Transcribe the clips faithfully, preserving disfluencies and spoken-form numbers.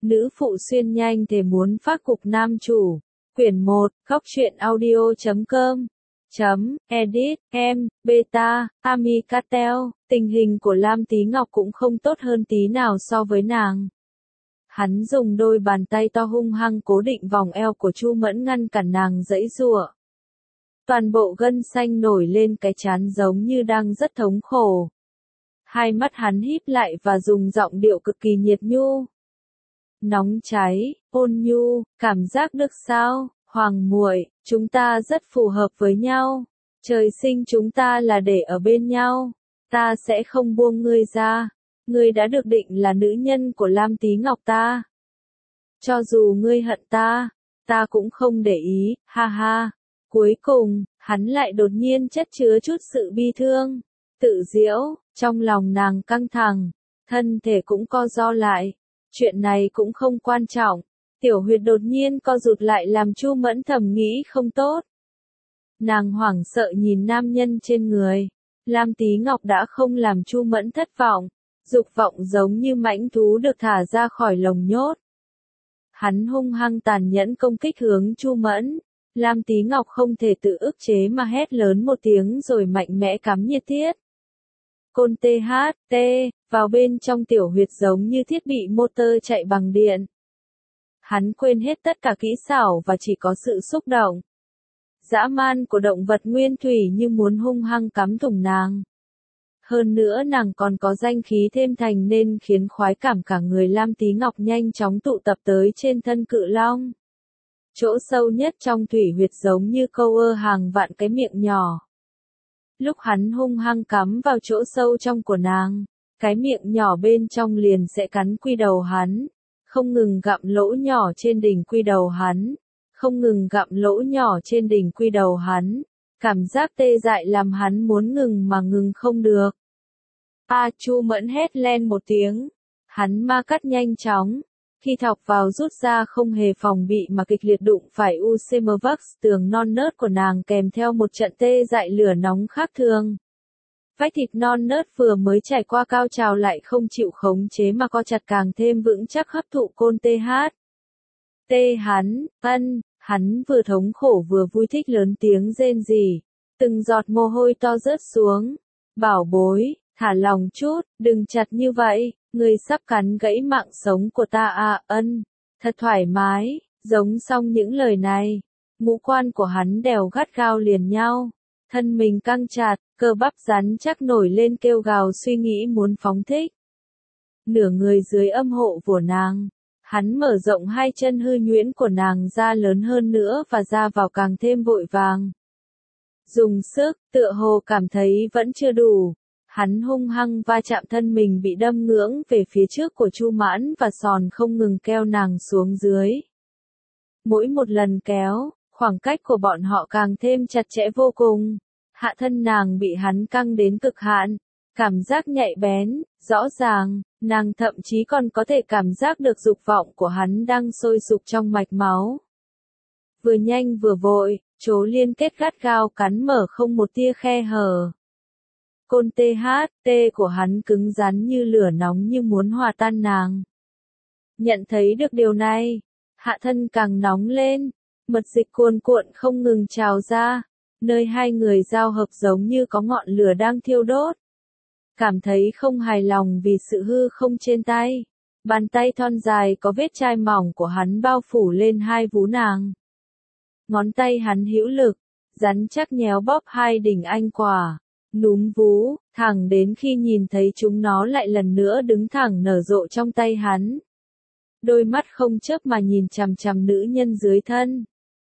Nữ phụ xuyên nhanh thề muốn phát cục nam chủ. Quyển một, góc truyện audio chấm com. Chấm, edit, em, beta, Ami Cartel, tình hình của Lam Tí Ngọc cũng không tốt hơn tí nào so với nàng. Hắn dùng đôi bàn tay to hung hăng cố định vòng eo của Chu Mẫn ngăn cản nàng giãy giụa. Toàn bộ gân xanh nổi lên cái trán giống như đang rất thống khổ. Hai mắt hắn híp lại và dùng giọng điệu cực kỳ nhiệt nhu. Nóng cháy, ôn nhu, cảm giác được sao, Hoàng muội, chúng ta rất phù hợp với nhau. Trời sinh chúng ta là để ở bên nhau. Ta sẽ không buông ngươi ra. Ngươi đã được định là nữ nhân của Lam Tí Ngọc ta. Cho dù ngươi hận ta, ta cũng không để ý, ha ha. Cuối cùng, hắn lại đột nhiên chất chứa chút sự bi thương, tự giễu, trong lòng nàng căng thẳng, thân thể cũng co ro lại. Chuyện này cũng không quan trọng. Tiểu huyệt đột nhiên co rụt lại làm Chu Mẫn thầm nghĩ không tốt. Nàng hoảng sợ nhìn nam nhân trên người. Lam Tí Ngọc đã không làm Chu Mẫn thất vọng. Dục vọng giống như mãnh thú được thả ra khỏi lồng nhốt. Hắn hung hăng tàn nhẫn công kích hướng Chu Mẫn. Lam Tí Ngọc không thể tự ức chế mà hét lớn một tiếng rồi mạnh mẽ cắm nhiệt tiết. Côn tê hát tê, vào bên trong tiểu huyệt giống như thiết bị motor chạy bằng điện. Hắn quên hết tất cả kỹ xảo và chỉ có sự xúc động. Dã man của động vật nguyên thủy như muốn hung hăng cắm thủng nàng. Hơn nữa nàng còn có danh khí thêm thành nên khiến khoái cảm cả người Lam Tí Ngọc nhanh chóng tụ tập tới trên thân cự long. Chỗ sâu nhất trong thủy huyệt giống như câu ơ hàng vạn cái miệng nhỏ. Lúc hắn hung hăng cắm vào chỗ sâu trong của nàng, cái miệng nhỏ bên trong liền sẽ cắn quy đầu hắn, không ngừng gặm lỗ nhỏ trên đỉnh quy đầu hắn, không ngừng gặm lỗ nhỏ trên đỉnh quy đầu hắn, cảm giác tê dại làm hắn muốn ngừng mà ngừng không được. A Chu Mẫn hét lên một tiếng, hắn ma cắt nhanh chóng, khi thọc vào rút ra không hề phòng bị mà kịch liệt đụng phải u xê em vê ích tường non nớt của nàng kèm theo một trận tê dại lửa nóng khác thường. Vách thịt non nớt vừa mới trải qua cao trào lại không chịu khống chế mà co chặt càng thêm vững chắc hấp thụ côn tê hát. Tê hắn, ân, hắn vừa thống khổ vừa vui thích lớn tiếng rên rỉ. Từng giọt mồ hôi to rớt xuống. Bảo bối, thả lòng chút, đừng chặt như vậy, người sắp cắn gãy mạng sống của ta à, ân. Thật thoải mái, giống xong những lời này. Ngũ quan của hắn đều gắt gao liền nhau. Thân mình căng chặt, cơ bắp rắn chắc nổi lên kêu gào suy nghĩ muốn phóng thích. Nửa người dưới âm hộ của nàng, hắn mở rộng hai chân hư nhuyễn của nàng ra lớn hơn nữa và ra vào càng thêm vội vàng. Dùng sức, tựa hồ cảm thấy vẫn chưa đủ. Hắn hung hăng va chạm thân mình bị đâm ngưỡng về phía trước của Chu Mãn và sòn không ngừng kéo nàng xuống dưới. Mỗi một lần kéo, khoảng cách của bọn họ càng thêm chặt chẽ vô cùng. Hạ thân nàng bị hắn căng đến cực hạn, cảm giác nhạy bén, rõ ràng, nàng thậm chí còn có thể cảm giác được dục vọng của hắn đang sôi sục trong mạch máu. Vừa nhanh vừa vội, chố liên kết gắt gao cắn mở không một tia khe hở. Côn tê hát tê của hắn cứng rắn như lửa nóng như muốn hòa tan nàng. Nhận thấy được điều này, hạ thân càng nóng lên, mật dịch cuồn cuộn không ngừng trào ra, nơi hai người giao hợp giống như có ngọn lửa đang thiêu đốt. Cảm thấy không hài lòng vì sự hư không trên tay, bàn tay thon dài có vết chai mỏng của hắn bao phủ lên hai vú nàng. Ngón tay hắn hữu lực, rắn chắc nhéo bóp hai đỉnh anh quả, núm vú, thẳng đến khi nhìn thấy chúng nó lại lần nữa đứng thẳng nở rộ trong tay hắn. Đôi mắt không chớp mà nhìn chằm chằm nữ nhân dưới thân.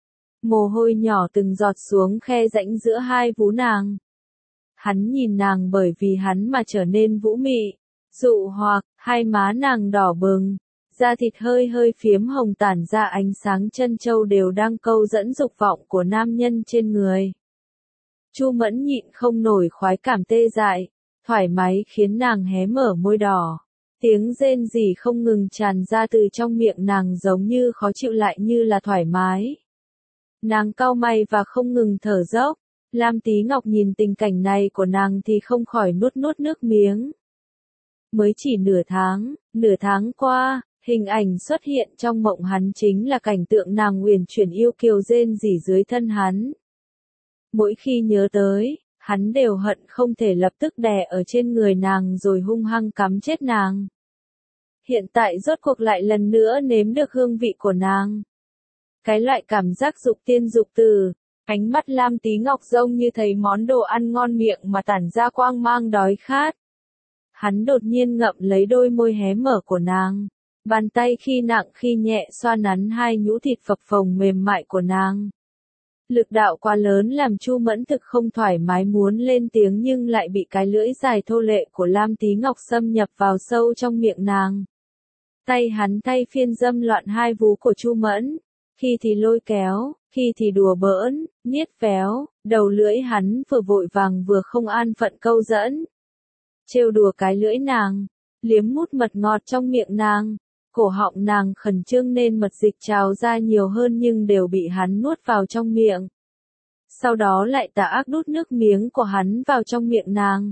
Mồ hôi nhỏ từng giọt xuống khe rãnh giữa hai vú nàng. Hắn nhìn nàng bởi vì hắn mà trở nên vũ mị, dụ hoặc, hai má nàng đỏ bừng, da thịt hơi hơi phiếm hồng tản ra ánh sáng chân châu đều đang câu dẫn dục vọng của nam nhân trên người. Chu Mẫn nhịn không nổi khoái cảm tê dại, thoải mái khiến nàng hé mở môi đỏ. Tiếng rên rỉ không ngừng tràn ra từ trong miệng nàng giống như khó chịu lại như là thoải mái. Nàng cau mày và không ngừng thở dốc. Lam Tí Ngọc nhìn tình cảnh này của nàng thì không khỏi nuốt nuốt nước miếng. Mới chỉ nửa tháng, nửa tháng qua, Hình ảnh xuất hiện trong mộng hắn chính là cảnh tượng nàng uyển chuyển yêu kiều rên rỉ dưới thân hắn. Mỗi khi nhớ tới, hắn đều hận không thể lập tức đè ở trên người nàng rồi hung hăng cắm chết nàng. Hiện tại rốt cuộc lại lần nữa nếm được hương vị của nàng. Cái loại cảm giác dục tiên dục tử, ánh mắt Lam Tí Ngọc giống như thấy món đồ ăn ngon miệng mà tản ra quang mang đói khát. Hắn đột nhiên ngậm lấy đôi môi hé mở của nàng, bàn tay khi nặng khi nhẹ xoa nắn hai nhũ thịt phập phồng mềm mại của nàng. Lực đạo quá lớn làm Chu Mẫn thực không thoải mái muốn lên tiếng nhưng lại bị cái lưỡi dài thô lệ của Lam Tí Ngọc xâm nhập vào sâu trong miệng nàng. Tay hắn thay phiên dâm loạn hai vú của Chu Mẫn, khi thì lôi kéo, khi thì đùa bỡn, niết véo, đầu lưỡi hắn vừa vội vàng vừa không an phận câu dẫn. Trêu đùa cái lưỡi nàng, liếm mút mật ngọt trong miệng nàng, cổ họng nàng khẩn trương nên mật dịch trào ra nhiều hơn nhưng đều bị hắn nuốt vào trong miệng. Sau đó lại tà ác đút nước miếng của hắn vào trong miệng nàng.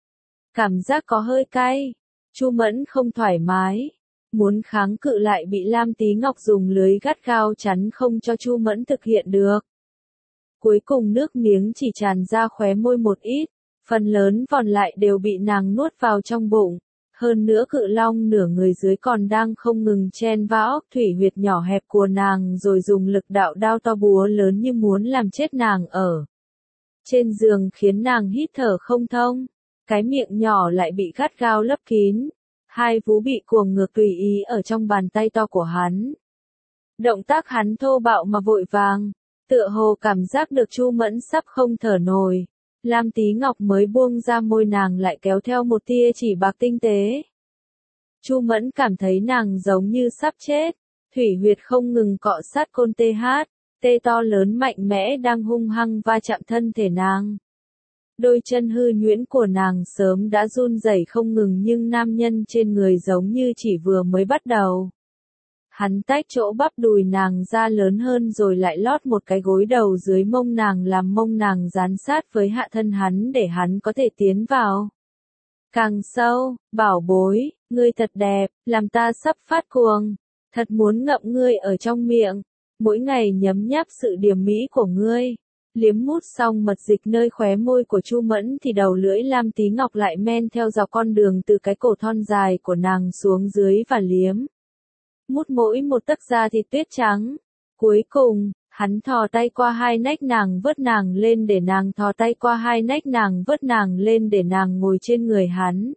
Cảm giác có hơi cay, Chu Mẫn không thoải mái, muốn kháng cự lại bị Lam Tí Ngọc dùng lưới gắt gao chắn không cho Chu Mẫn thực hiện được. Cuối cùng nước miếng chỉ tràn ra khóe môi một ít, phần lớn còn lại đều bị nàng nuốt vào trong bụng. Hơn nữa cự long nửa người dưới còn đang không ngừng chen vào thủy huyệt nhỏ hẹp của nàng rồi dùng lực đạo đao to búa lớn như muốn làm chết nàng ở trên giường khiến nàng hít thở không thông. Cái miệng nhỏ lại bị gắt gao lấp kín. Hai vú bị cuồng ngược tùy ý ở trong bàn tay to của hắn. Động tác hắn thô bạo mà vội vàng, tựa hồ cảm giác được Chu Mẫn sắp không thở nổi. Lam Tí Ngọc mới buông ra môi nàng lại kéo theo một tia chỉ bạc tinh tế. Chu Mẫn cảm thấy nàng giống như sắp chết, thủy huyệt không ngừng cọ sát côn tê hát, tê to lớn mạnh mẽ đang hung hăng va chạm thân thể nàng. Đôi chân hư nhuyễn của nàng sớm đã run rẩy không ngừng nhưng nam nhân trên người giống như chỉ vừa mới bắt đầu. Hắn tách chỗ bắp đùi nàng ra lớn hơn rồi lại lót một cái gối đầu dưới mông nàng làm mông nàng dán sát với hạ thân hắn để hắn có thể tiến vào. Càng sâu, bảo bối, ngươi thật đẹp, làm ta sắp phát cuồng, thật muốn ngậm ngươi ở trong miệng, mỗi ngày nhấm nháp sự điềm mỹ của ngươi. Liếm mút xong mật dịch nơi khóe môi của Chu Mẫn thì đầu lưỡi Lam Tí Ngọc lại men theo dọc con đường từ cái cổ thon dài của nàng xuống dưới và liếm. Mút mỗi một tấc da thịt tuyết trắng. Cuối cùng, hắn thò tay qua hai nách nàng vớt nàng lên để nàng thò tay qua hai nách nàng vớt nàng lên để nàng ngồi trên người hắn.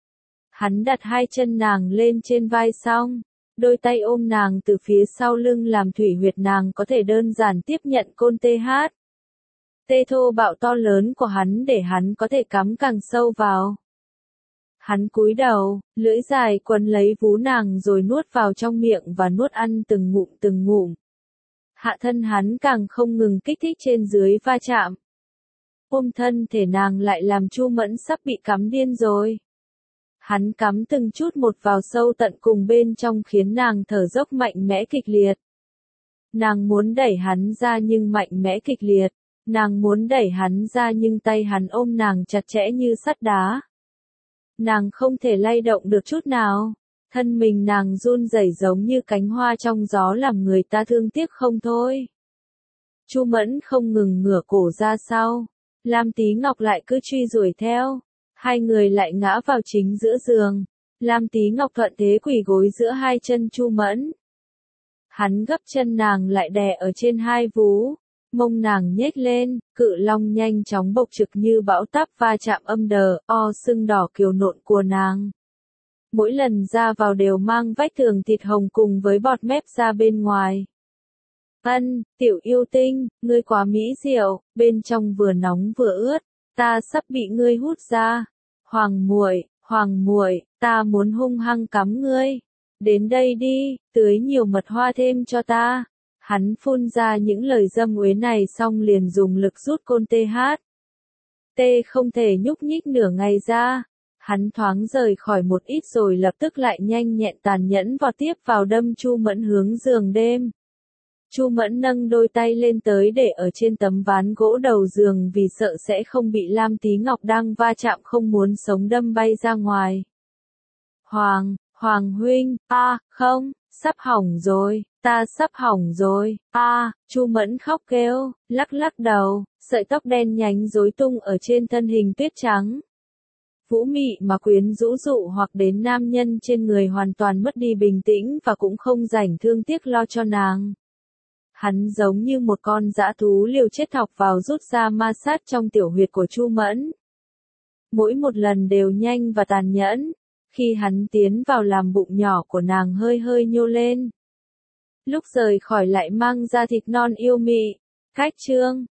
Hắn đặt hai chân nàng lên trên vai xong, đôi tay ôm nàng từ phía sau lưng làm thủy huyệt nàng có thể đơn giản tiếp nhận côn tê hát. Tê thô bạo to lớn của hắn để hắn có thể cắm càng sâu vào. Hắn cúi đầu, lưỡi dài quấn lấy vú nàng rồi nuốt vào trong miệng và nuốt ăn từng ngụm từng ngụm. Hạ thân hắn càng không ngừng kích thích trên dưới va chạm. Ôm thân thể nàng lại làm Chu Mẫn sắp bị cắm điên rồi. Hắn cắm từng chút một vào sâu tận cùng bên trong khiến nàng thở dốc mạnh mẽ kịch liệt. Nàng muốn đẩy hắn ra nhưng mạnh mẽ kịch liệt. Nàng muốn đẩy hắn ra nhưng tay hắn ôm nàng chặt chẽ như sắt đá. Nàng không thể lay động được chút nào. Thân mình nàng run rẩy giống như cánh hoa trong gió làm người ta thương tiếc không thôi. Chu Mẫn không ngừng ngửa cổ ra sau. Lam Tí Ngọc lại cứ truy đuổi theo. Hai người lại ngã vào chính giữa giường. Lam Tí Ngọc thuận thế quỳ gối giữa hai chân Chu Mẫn. Hắn gấp chân nàng lại đè ở trên hai vú. Mông nàng nhếch lên, cự long nhanh chóng bộc trực như bão táp va chạm âm đờ, o sưng đỏ kiều nộn của nàng. Mỗi lần ra vào đều mang vách tường thịt hồng cùng với bọt mép ra bên ngoài. Ân, tiểu yêu tinh, ngươi quá mỹ diệu, bên trong vừa nóng vừa ướt, ta sắp bị ngươi hút ra. Hoàng muội, hoàng muội, ta muốn hung hăng cắm ngươi. Đến đây đi, tưới nhiều mật hoa thêm cho ta. Hắn phun ra những lời dâm uế này xong liền dùng lực rút côn tê hát. Tê không thể nhúc nhích nửa ngày ra. Hắn thoáng rời khỏi một ít rồi lập tức lại nhanh nhẹn tàn nhẫn vọt tiếp vào đâm Chu Mẫn hướng giường đêm. Chu Mẫn nâng đôi tay lên tới để ở trên tấm ván gỗ đầu giường vì sợ sẽ không bị Lam Tí Ngọc đang va chạm không muốn sống đâm bay ra ngoài. Hoàng, Hoàng huynh, a, không, sắp hỏng rồi, ta sắp hỏng rồi, a, Chu Mẫn khóc kêu, lắc lắc đầu, sợi tóc đen nhánh rối tung ở trên thân hình tuyết trắng. Vũ mị mà quyến rũ dụ hoặc đến nam nhân trên người hoàn toàn mất đi bình tĩnh và cũng không rảnh thương tiếc lo cho nàng. Hắn giống như một con dã thú liều chết thọc vào rút ra ma sát trong tiểu huyệt của Chu Mẫn. Mỗi một lần đều nhanh và tàn nhẫn, khi hắn tiến vào làm bụng nhỏ của nàng hơi hơi nhô lên. Lúc rời khỏi lại mang ra thịt non yêu mị. Cách chương